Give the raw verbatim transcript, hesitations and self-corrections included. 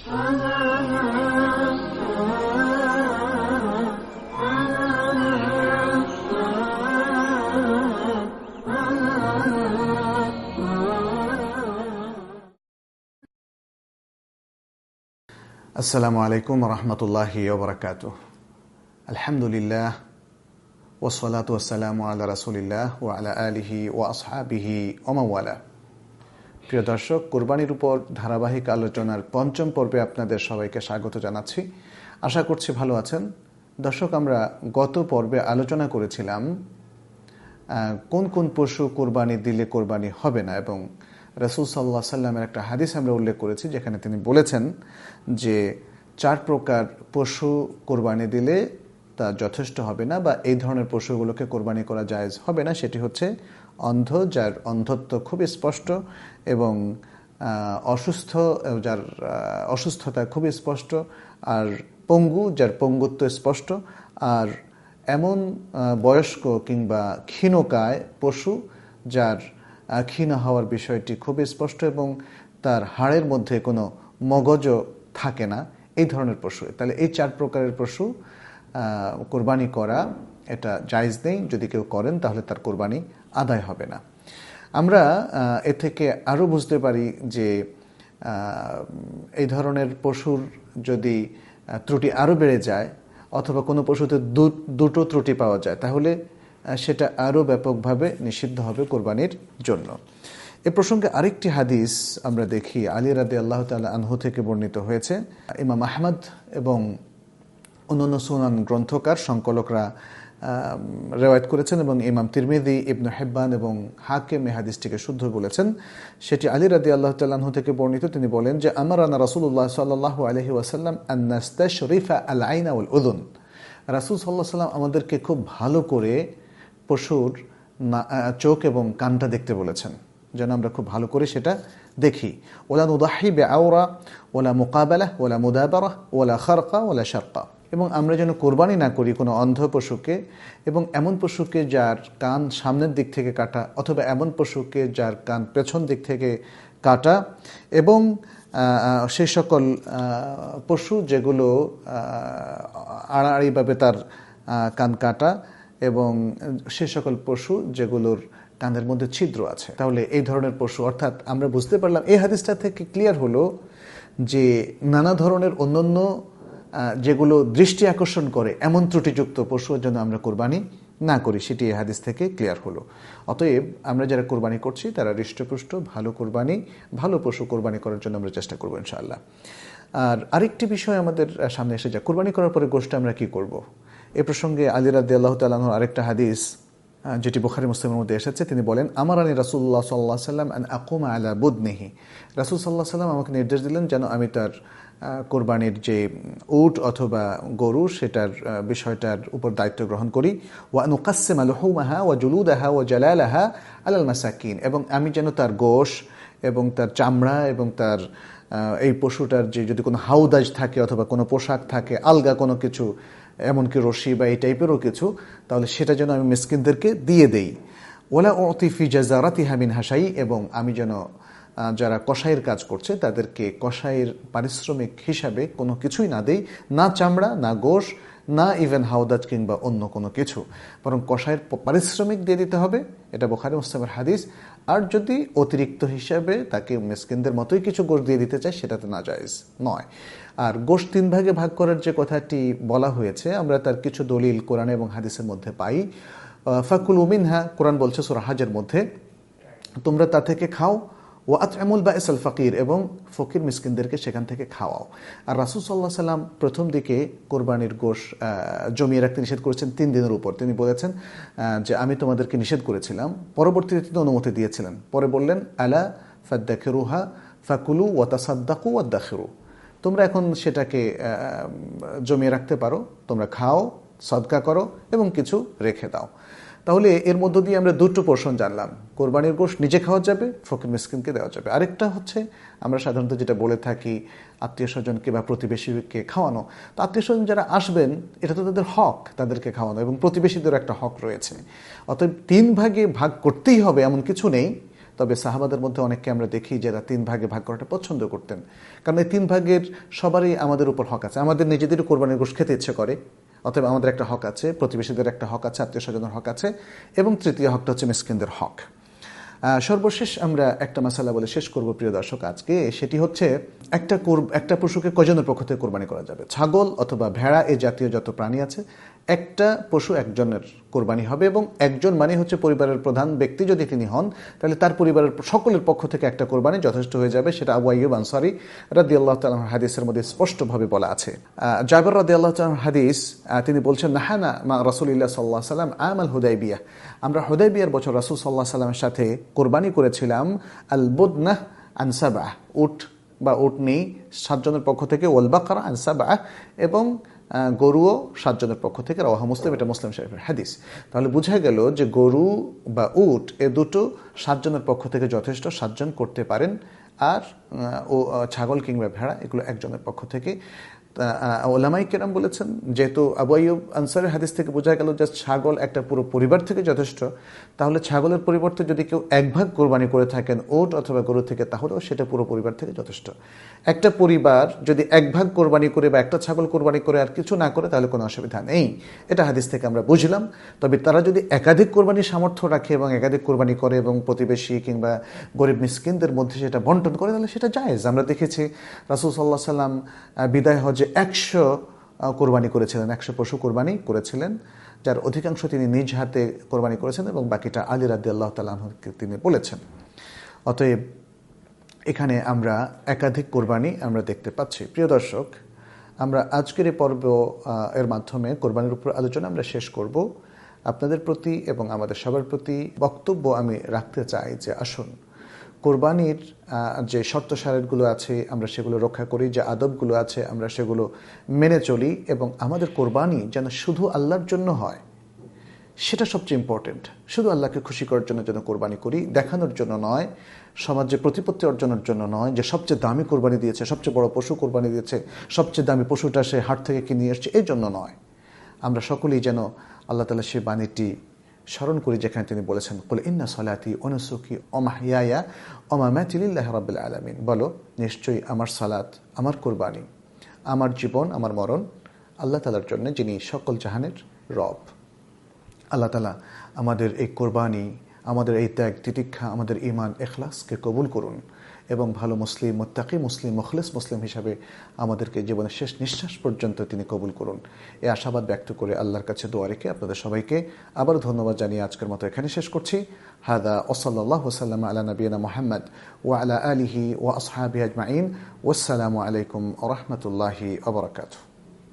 আসসালামু আলাইকুম রহমতুল্লাহি ওয়া বারাকাতুহু। আলহামদুলিল্লাহ ওয়াসসালাতু ওয়াসসালামু আলা রাসূলিল্লাহ ওয়া আলা আলিহি ওয়া আসহাবিহি ওয়া মান ওয়ালা। প্রিয় দর্শক, কুরবানির উপর ধারাবাহিক আলোচনার পঞ্চম পর্বে আপনাদের সবাইকে স্বাগত জানাচ্ছি। আশা করছি ভালো আছেন। দর্শক, আমরা গত পর্বে আলোচনা করেছিলাম কোন কোন পশু কুরবানি দিলে কুরবানি হবে না, এবং রাসূল সাল্লাল্লাহু আলাইহি সাল্লামের একটা হাদিস আমরা উল্লেখ করেছি যেখানে তিনি বলেছেন যে চার প্রকার পশু কোরবানি দিলে তা যথেষ্ট হবে না, বা এই ধরনের পশুগুলোকে কোরবানি করা জায়েজ হবে না। সেটি হচ্ছে অন্ধ, যার অন্ধত্ব খুবই স্পষ্ট, এবং অসুস্থ, যার অসুস্থতা খুবই স্পষ্ট, আর পঙ্গু, যার পঙ্গুত্ব স্পষ্ট, আর এমন বয়স্ক কিংবা ক্ষীণকায় পশু যার ক্ষীণ হওয়ার বিষয়টি খুবই স্পষ্ট এবং তার হাড়ের মধ্যে কোনো মগজও থাকে না, এই ধরনের পশু। তাহলে এই চার প্রকারের পশু কোরবানি করা এটা জায়েজ নেই। যদি কেউ করেন তাহলে তার কোরবানি আদায় হবে না। আমরা এ থেকে আরও বুঝতে পারি যে এই ধরনের পশুর যদি ত্রুটি আরও বেড়ে যায়, অথবা কোনো পশুতে দুটো ত্রুটি পাওয়া যায়, তাহলে সেটা আরও ব্যাপকভাবে নিষিদ্ধ হবে কোরবানির জন্য। এ প্রসঙ্গে আরেকটি হাদিস আমরা দেখি, আলী রাদিয়াল্লাহু তাআলা আনহু থেকে বর্ণিত হয়েছে। ইমাম আহমদ এবং অন্যান্য সুনান গ্রন্থকার সংকলকরা রেওয়ায়াত করেছেন, এবং ইমাম তিরমিজি, ইবনে হিব্বান এবং হাকিম এই হাদিসটিকে শুদ্ধ বলেছেন। সেটি আলী রাদিয়াল্লাহু তাআলা আনহু থেকে বর্ণিত। তিনি বলেন যে আমারানা রাসূলুল্লাহ সাল্লাল্লাহু আলাইহি ওয়াসাল্লাম আন নাস্তাশরিফা আল আইনা ওয়াল উযুন। রাসূল সাল্লাল্লাহু আলাইহি ওয়াসাল্লাম আমাদেরকে খুব ভালো করে পশুর চোখ এবং কানটা দেখতে বলেছেন, যেন আমরা খুব ভালো করে সেটা দেখি। ওলা নুদাহি বিআওরা ওলা মুকাবালা ওলা মুদাবারা ওলা খারকা ওলা শারকা। এবং আমরা যেন কোরবানি না করি কোনো অন্ধ পশুকে, এবং এমন পশুকে যার কান সামনের দিক থেকে কাটা, অথবা এমন পশুকে যার কান পেছন দিক থেকে কাটা, এবং সেই সকল পশু যেগুলো আড়াআড়িভাবে তার কান কাটা, এবং সে সকল পশু যেগুলোর কানের মধ্যে ছিদ্র আছে। তাহলে এই ধরনের পশু, অর্থাৎ আমরা বুঝতে পারলাম এই হাদিসটা থেকে ক্লিয়ার হলো যে নানা ধরনের অন্যান্য যেগুলো দৃষ্টি আকর্ষণ করে এমন ত্রুটিযুক্ত পশুর জন্য আমরা কোরবানি না করি, সেটি এই হাদিস থেকে ক্লিয়ার হলো। অতএব আমরা যারা কোরবানি করছি তারা হৃষ্টপুষ্ট ভালো কোরবানি, ভালো পশু কোরবানি করার জন্য আমরা চেষ্টা করবো ইনশাআল্লাহ। আর আরেকটি বিষয় আমাদের সামনে এসে যায়, কোরবানি করার পরে গোশত আমরা কি করব। এ প্রসঙ্গে আলী রাদিয়াল্লাহু তাআলা আনহু আরেকটা হাদিস যেটি বুখারী মুসলিমের মধ্যে এসেছে, তিনি বলেন আমারানি রাসূলুল্লাহ সাল্লাল্লাহু আলাইহি ওয়াসাল্লাম আন আকুমা আলা বুদনিহি। রাসূল সাল্লাল্লাহু আলাইহি ওয়াসাল্লাম আমাকে নির্দেশ দিলেন যেন আমি তার কোরবানির যে উট অথবা গরু, সেটার বিষয়টার উপর দায়িত্ব গ্রহণ করি। ওয়া নুকাসসিমা লুহুমাহা ওয়া জুলুদাহা ওয়া জালালাহা আলাল মাসাকিন, এবং আমি যেন তার গোশ এবং তার চামড়া এবং তার এই পশুটার যে যদি কোনো হাউদাজ থাকে অথবা কোনো পোশাক থাকে, আলগা কোনো কিছু, এমনকি রশি বা এই টাইপেরও কিছু, তাহলে সেটা যেন আমি মিসকিনদেরকে দিয়ে দেই। ওয়ালা উতি ফি জাযারাতিহা মিনহা শাই, এবং আমি যেন যারা কসাইয়ের কাজ করছে তাদেরকে কসাইয়ের পারিশ্রমিক হিসাবে কোনো কিছুই না দেই, না চামড়া, না গোশ, না ইভেন হাউদাজ কিংবা অন্য কোনো কিছু, বরং কসাইয়ের পারিশ্রমিক দিয়ে দিতে হবে। এটা বুখারী মুসলিমের হাদিস। আর যদি অতিরিক্ত হিসাবে তাকে মিসকিনদের মতোই কিছু গোশ দিয়ে দিতে চায়, সেটা তো নাজায়েজ নয়। আর গোশ তিন ভাগে ভাগ করার যে কথাটি বলা হয়েছে, আমরা তার কিছু দলিল কোরআন এবং হাদিসের মধ্যে পাই। ফাকুলু মিনহা, কোরআন বলছে সূরা হাজের মধ্যে, তোমরা তা থেকে খাও। ও আত'আমুল বা'স আল ফাকির, এবং ফকির মিসকিনদেরকে সেখান থেকে খাওয়াও। আর রাসূল সাল্লাল্লাহু আলাইহি সাল্লাম প্রথম দিকে কোরবানির গোশ জমিয়ে রাখতে নিষেধ করেছেন তিন দিনের উপর। তিনি বলেছেন যে আমি তোমাদেরকে নিষেধ করেছিলাম, পরবর্তীতে তিনি অনুমতি দিয়েছিলেন। পরে বললেন আলা ফাদ্দাখিরুহা ফাকুলু ওয়া তাসাদ্দাকু ওয়াদ্দাখিরু, তোমরা এখন সেটাকে জমিয়ে রাখতে পারো, তোমরা খাও, সদকা করো এবং কিছু রেখে দাও। তাহলে এর মধ্য দিয়ে আমরা দুটো পোর্শন জানলাম, কোরবানির গোশত নিজে খাওয়া যাবে, ফকির মিসকিনকে দেওয়া যাবে। আরেকটা হচ্ছে আমরা সাধারণত যেটা বলে থাকি আত্মীয় স্বজনকে বা প্রতিবেশীকে খাওয়ানো। তো আত্মীয় স্বজন যারা আসবেন এটা তো তাদের হক, তাদেরকে খাওয়ানো, এবং প্রতিবেশীদের একটা হক রয়েছে। অতএব তিন ভাগে ভাগ করতেই হবে এমন কিছু নেই, তবে সাহাবাদের মধ্যে অনেককে আমরা দেখি যারা তিন ভাগে ভাগ করাটা পছন্দ করতেন, কারণ এই তিন ভাগের সবারই আমাদের উপর হক আছে। আমাদের নিজেদেরও কোরবানির গোশত খেতে ইচ্ছে করে, অতএব আমাদের একটা হক আছে, প্রতিবেশীদের একটা হক আছে, আত্মীয় স্বজনের হক আছে, এবং তৃতীয় হকটা হচ্ছে মিসকিনদের হক। সর্বশেষ আমরা একটা মাসালা বলে শেষ করব প্রিয় দর্শক আজকে, সেটি হচ্ছে একটা একটা পশুকে কয়জনের পক্ষ থেকে কোরবানি করা যাবে। ছাগল অথবা ভেড়া এই জাতীয় যত প্রাণী আছে, একটা পশু একজনের কোরবানি হবে, এবং একজন মানে হচ্ছে পরিবারের প্রধান ব্যক্তি যদি তিনি হন, তাহলে তার পরিবারের সকলের পক্ষ থেকে একটা কোরবানি যথেষ্ট হয়ে যাবে। সেটা আবু আইয়ুব আনসারী রাদিয়াল্লাহু তাআলা হাদিসের মধ্যে স্পষ্টভাবে বলা আছে। জাবের রাদিয়াল্লাহু তাআলা হাদিস, তিনি বলছেন, নাহানা মা রাসূলুল্লাহ সাল্লাল্লাহু আলাইহি সাল্লাম আমাল হুদাইবিয়াহ, আমরা হুদাইবিয়ার বছর রাসূল সাল্লাল্লাহু আলাইহি সাল্লামের সাথে কোরবানি করেছিলাম আল বুদনাহ আন সাবআহ, উট বা উটনি সাতজনের পক্ষ থেকে, ওয়াল বাকরা আন সাবআহ, এবং গরুও সাতজনের পক্ষ থেকে। রাওয়াহু মুসলিম, এটা মুসলিম শরীফের হাদিস। তাহলে বোঝা গেল যে গরু বা উট এ দুটো সাতজনের পক্ষ থেকে যথেষ্ট, সাতজন করতে পারেন। আর ও ছাগল কিংবা ভেড়া এগুলো একজনের পক্ষ থেকে। ওলামাই কেরাম বলেছেন, যেহেতু আবু আইয়ুব আনসারের হাদিস থেকে বোঝা গেল যে ছাগল একটা পুরো পরিবার থেকে যথেষ্ট, তাহলে ছাগলের পরিবর্তে যদি কেউ এক ভাগ কোরবানি করে থাকেন উট অথবা গরু থেকে, তাহলেও সেটা পুরো পরিবার থেকে যথেষ্ট। একটা পরিবার যদি এক ভাগ কোরবানি করে বা একটা ছাগল কোরবানি করে আর কিছু না করে, তাহলে কোনো অসুবিধা নেই, এটা হাদিস থেকে আমরা বুঝলাম। তবে তারা যদি একাধিক কোরবানির সামর্থ্য রাখে এবং একাধিক কোরবানি করে এবং প্রতিবেশী কিংবা গরিব মিসকিনদের মধ্যে সেটা বন্টন করে, তাহলে সেটা জায়েজ। আমরা দেখেছি রাসূল সাল্লাল্লাহু আলাইহি সাল্লাম বিদায় হজে একশো কোরবানি করেছিলেন, একশো পশু কোরবানি করেছিলেন, যার অধিকাংশ তিনি নিজ হাতে কোরবানি করেছেন এবং বাকিটা আলী রাদিয়াল্লাহু তাআলা আনহুকে তিনি বলেছেন। অতএব এখানে আমরা একাধিক কোরবানি আমরা দেখতে পাচ্ছি। প্রিয় দর্শক, আমরা আজকের এই পর্ব এর মাধ্যমে কোরবানির উপর আলোচনা আমরা শেষ করব। আপনাদের প্রতি এবং আমাদের সবার প্রতি বক্তব্য আমি রাখতে চাই যে আসুন কোরবানির যে শর্ত সারতগুলো আছে আমরা সেগুলো রক্ষা করি, যে আদবগুলো আছে আমরা সেগুলো মেনে চলি, এবং আমাদের কোরবানি যেন শুধু আল্লাহর জন্য হয়, সেটা সবচেয়ে ইম্পর্টেন্ট। শুধু আল্লাহকে খুশি করার জন্য যেন কোরবানি করি, দেখানোর জন্য নয়, সমাজে প্রতিপত্তি অর্জনের জন্য নয়, যে সবচেয়ে দামি কোরবানি দিয়েছে, সবচেয়ে বড় পশু কোরবানি দিয়েছে, সবচেয়ে দামি পশুটা সে হাট থেকে কিনে এসছে, এই জন্য নয়। আমরা সকলেই যেন আল্লাহ তাআলা সেই বাণীটি স্মরণ করি যেখানে তিনি বলেছেন, কুল ইন্না সলাতি ওয়া নুসুকি ওয়া মাহইয়ায়া ওয়া মামাতি লিল্লাহি রাব্বিল আলামিন। বলো, নিশ্চয়ই আমার সালাত, আমার কোরবানি, আমার জীবন, আমার মরণ আল্লাহ তাআলার জন্য, যিনি সকল জাহানের রব। আল্লাহ তাআলা আমাদের এই কোরবানি, আমাদের এই ত্যাগ তিতিক্ষা, আমাদের ঈমান ইখলাসকে কবুল করুন এবং ভালো মুসলিম, মুত্তাকি মুসলিম, মুখলিস মুসলিম হিসাবে আমাদেরকে জীবনের শেষ নিঃশ্বাস পর্যন্ত তিনি কবুল করুন। এই আশাবাদ ব্যক্ত করে আল্লাহর কাছে দোয়া রেখে আপনাদের সবাইকে আবার ধন্যবাদ জানিয়ে আজকের মতো এখানে শেষ করছি। হাদা ওয়াসাল্লাল্লাহু ওয়াসাল্লাম আলা নবিয়িনা মুহাম্মদ ওয়া আলা আলিহি ওয়া আসহাবিহি আজমাইন। ওয়াসসালামু আলাইকুম ওয়া রাহমাতুল্লাহি ওয়া বারাকাতুহু।